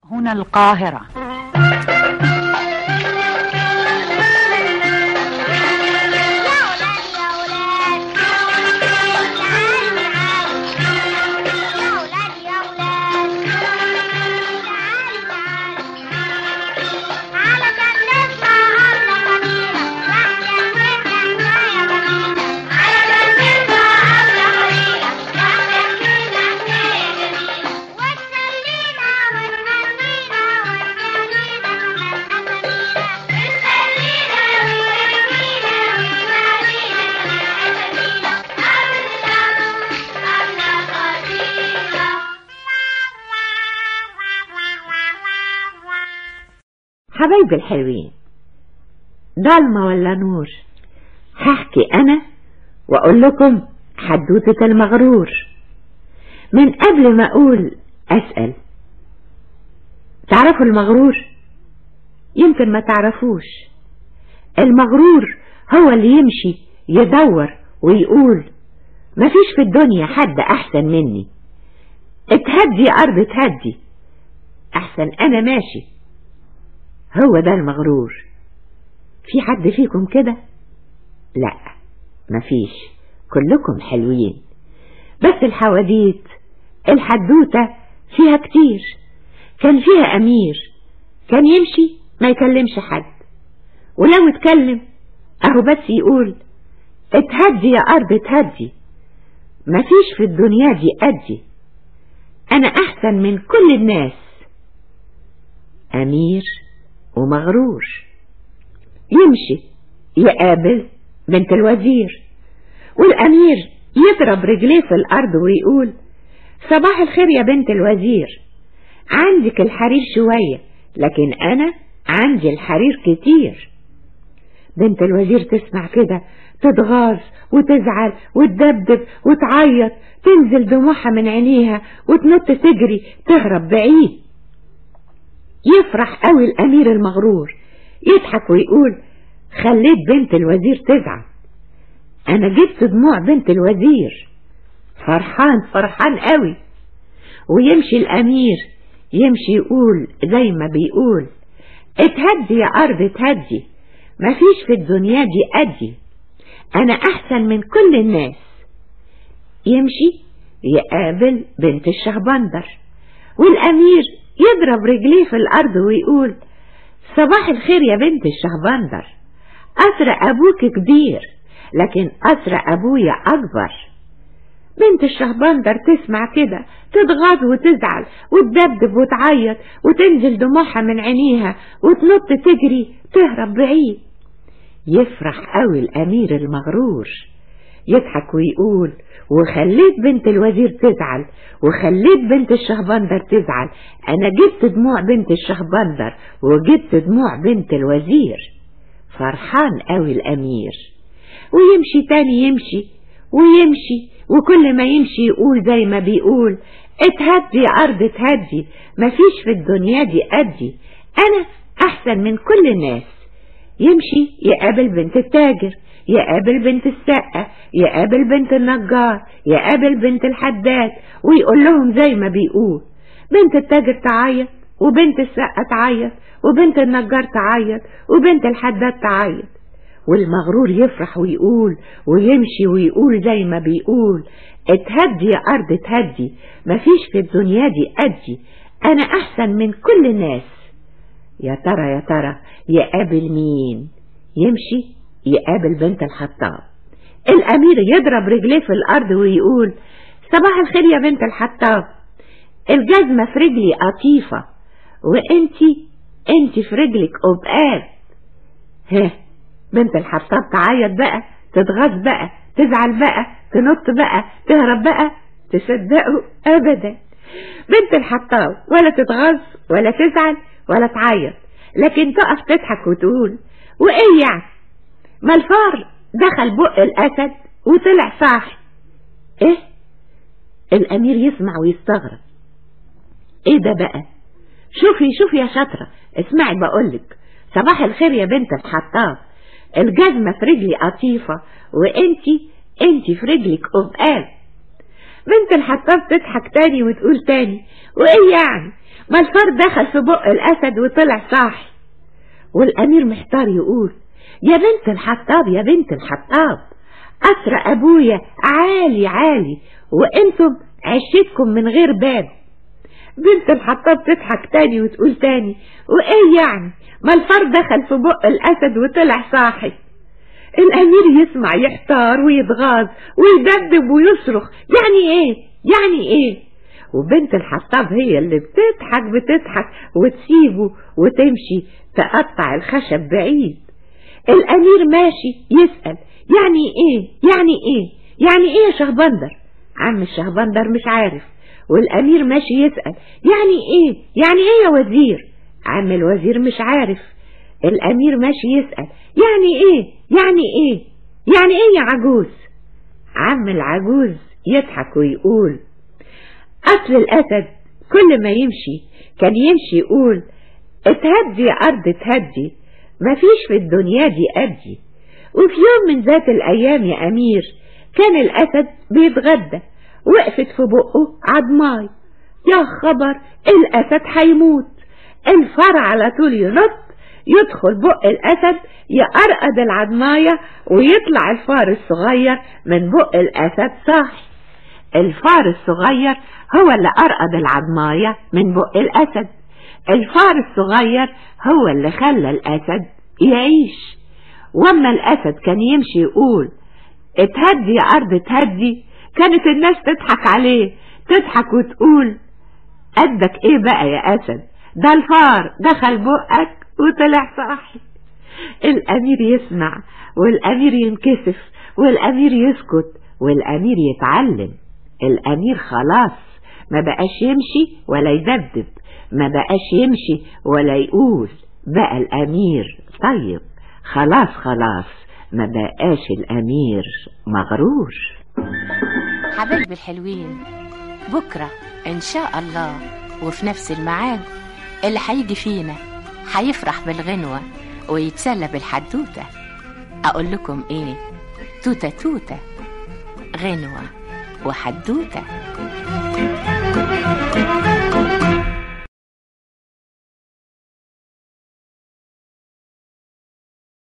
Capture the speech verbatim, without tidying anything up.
هنا القاهرة. حبايبي الحلوين، ضلمة ولا نور؟ هحكي أنا وأقول لكم حدوتة المغرور. من قبل ما أقول أسأل، تعرفوا المغرور؟ يمكن ما تعرفوش. المغرور هو اللي يمشي يدور ويقول مفيش في الدنيا حد أحسن مني، اتهدي أرض اتهدي، أحسن أنا ماشي. هو ده المغرور. في حد فيكم كده؟ لا، مفيش، كلكم حلوين. بس الحواديت الحدوتة فيها كتير. كان فيها أمير كان يمشي ما يكلمش حد، ولو اتكلم اهو بس يقول اتهدي يا أرض اتهدي، مفيش في الدنيا دي قدي، أنا أحسن من كل الناس. أمير ومغرور. يمشي يقابل بنت الوزير، والأمير يضرب رجليه في الأرض ويقول صباح الخير يا بنت الوزير، عندك الحرير شوية لكن أنا عندي الحرير كتير. بنت الوزير تسمع كده تتغاظ وتزعل وتدبدب وتعيط، تنزل دموعها من عينيها وتنط تجري تهرب بعيد. يفرح قوي الأمير المغرور، يضحك ويقول خليت بنت الوزير تزعل، أنا جبت دموع بنت الوزير. فرحان فرحان قوي. ويمشي الأمير يمشي يقول زي ما بيقول اتهدي يا أرض اتهدي، مفيش في الدنيا دي قدي، أنا أحسن من كل الناس. يمشي يقابل بنت الشهبندر، والأمير يضرب رجليه في الأرض ويقول صباح الخير يا بنت الشهبندر، أسر أبوك كبير لكن أسر أبويا أكبر. بنت الشهبندر تسمع كده تتغاظ وتزعل وتدبدب وتعيط وتنزل دموعها من عينيها وتنط تجري تهرب بعيد. يفرح قوي الأمير المغرور، يضحك ويقول وخليت بنت الوزير تزعل وخليت بنت الشهبندر تزعل، أنا جبت دموع بنت الشهبندر وجبت دموع بنت الوزير. فرحان قوي الأمير. ويمشي تاني يمشي ويمشي، وكل ما يمشي يقول زي ما بيقول اتهدي يا أرض اتهدي، مفيش في الدنيا دي قدي، أنا أحسن من كل الناس. يمشي يقابل بنت التاجر، يقابل بنت السقة، يقابل بنت النجار، يقابل بنت الحداد، ويقول لهم زي ما بيقول. بنت التاجر تعيط وبنت السقة تعيط وبنت النجار تعيط وبنت الحداد تعيط. والمغرور يفرح ويقول ويمشي ويقول زي ما بيقول اتهدي يا أرض اتهدي، مفيش في الدنيا دي قدي، أنا أحسن من كل الناس. يا ترى يا ترى يقابل مين؟ يمشي يقابل بنت الحطاب. الأمير يضرب رجليه في الأرض ويقول صباح الخير يا بنت الحطاب، الجزمة في رجلي قطيفة وانتي انتي في رجلك قبقاب. ها بنت الحطاب تعيط بقى، تتغاظ بقى، تزعل بقى، تنط بقى، تهرب بقى. تصدقوا أبدا بنت الحطاب ولا تتغاظ ولا تزعل ولا تعيط، لكن تقف تضحك وتقول وإيه يعني، ما الفار دخل بق الأسد وطلع صاحي. إيه؟ الأمير يسمع ويستغرب. إيه ده بقى؟ شوفي شوفي يا شاطرة، اسمعي بقولك صباح الخير يا بنت الحطاب، الجزمة في رجلي قطيفة وانتي انتي في رجلك قبقاب. بنت الحطاب تضحك تاني وتقول تاني وإيه يعني، ما الفار دخل في بق الأسد وطلع صاحي. والأمير محتار يقول يا بنت الحطاب يا بنت الحطاب، أسرى أبويا عالي عالي وإنتم عشتكم من غير باب. بنت الحطاب تضحك تاني وتقول تاني وإيه يعني ما الفار دخل في بق الأسد وطلع صاحي. الأمير يسمع يحتار ويتغاظ ويدبدب ويصرخ يعني إيه يعني إيه. وبنت الحطاب هي اللي بتضحك بتضحك وتسيبه وتمشي تقطع الخشب بعيد. الأمير ماشي يسأل يعني إيه يعني إيه يعني إيه يا شهبندر. عم الشهبندر مش عارف. والأمير ماشي يسأل يعني إيه يعني إيه يا وزير. عم الوزير مش عارف. الأمير ماشي يسأل يعني إيه يعني إيه يعني إيه يا عجوز. عم العجوز يضحك ويقول أصل الأسد كل ما يمشي كان يمشي يقول اتهدي يا أرض اتهدي مفيش في الدنيا دي أدي. وفي يوم من ذات الأيام يا أمير كان الأسد بيتغدى وقفت في بقه عضماي. يا خبر الأسد هيموت. الفار على طول ينط يدخل بق الأسد يقرقد العضماية ويطلع الفار الصغير من بق الأسد صاحي. الفار الصغير هو اللي قرقد العضماية من بق الأسد. الفار الصغير هو اللي خلى الأسد يعيش. واما الأسد كان يمشي يقول اتهدي يا أرض اتهدي كانت الناس تضحك عليه تضحك وتقول قدك ايه بقى يا أسد ده الفار دخل بقك وطلع صاحي. الأمير يسمع والأمير ينكسف والأمير يسكت والأمير يتعلم. الأمير خلاص ما بقاش يمشي ولا يدبدب ما بقاش يمشي ولا يقول بقى الأمير طيب خلاص خلاص ما بقاش الأمير مغرور. حبايبي الحلوين بكرة إن شاء الله وفي نفس الميعاد اللي هيجي فينا هيفرح بالغنوة ويتسلى بالحدوتة. أقول لكم إيه توتة توتة غنوة وحدوتة.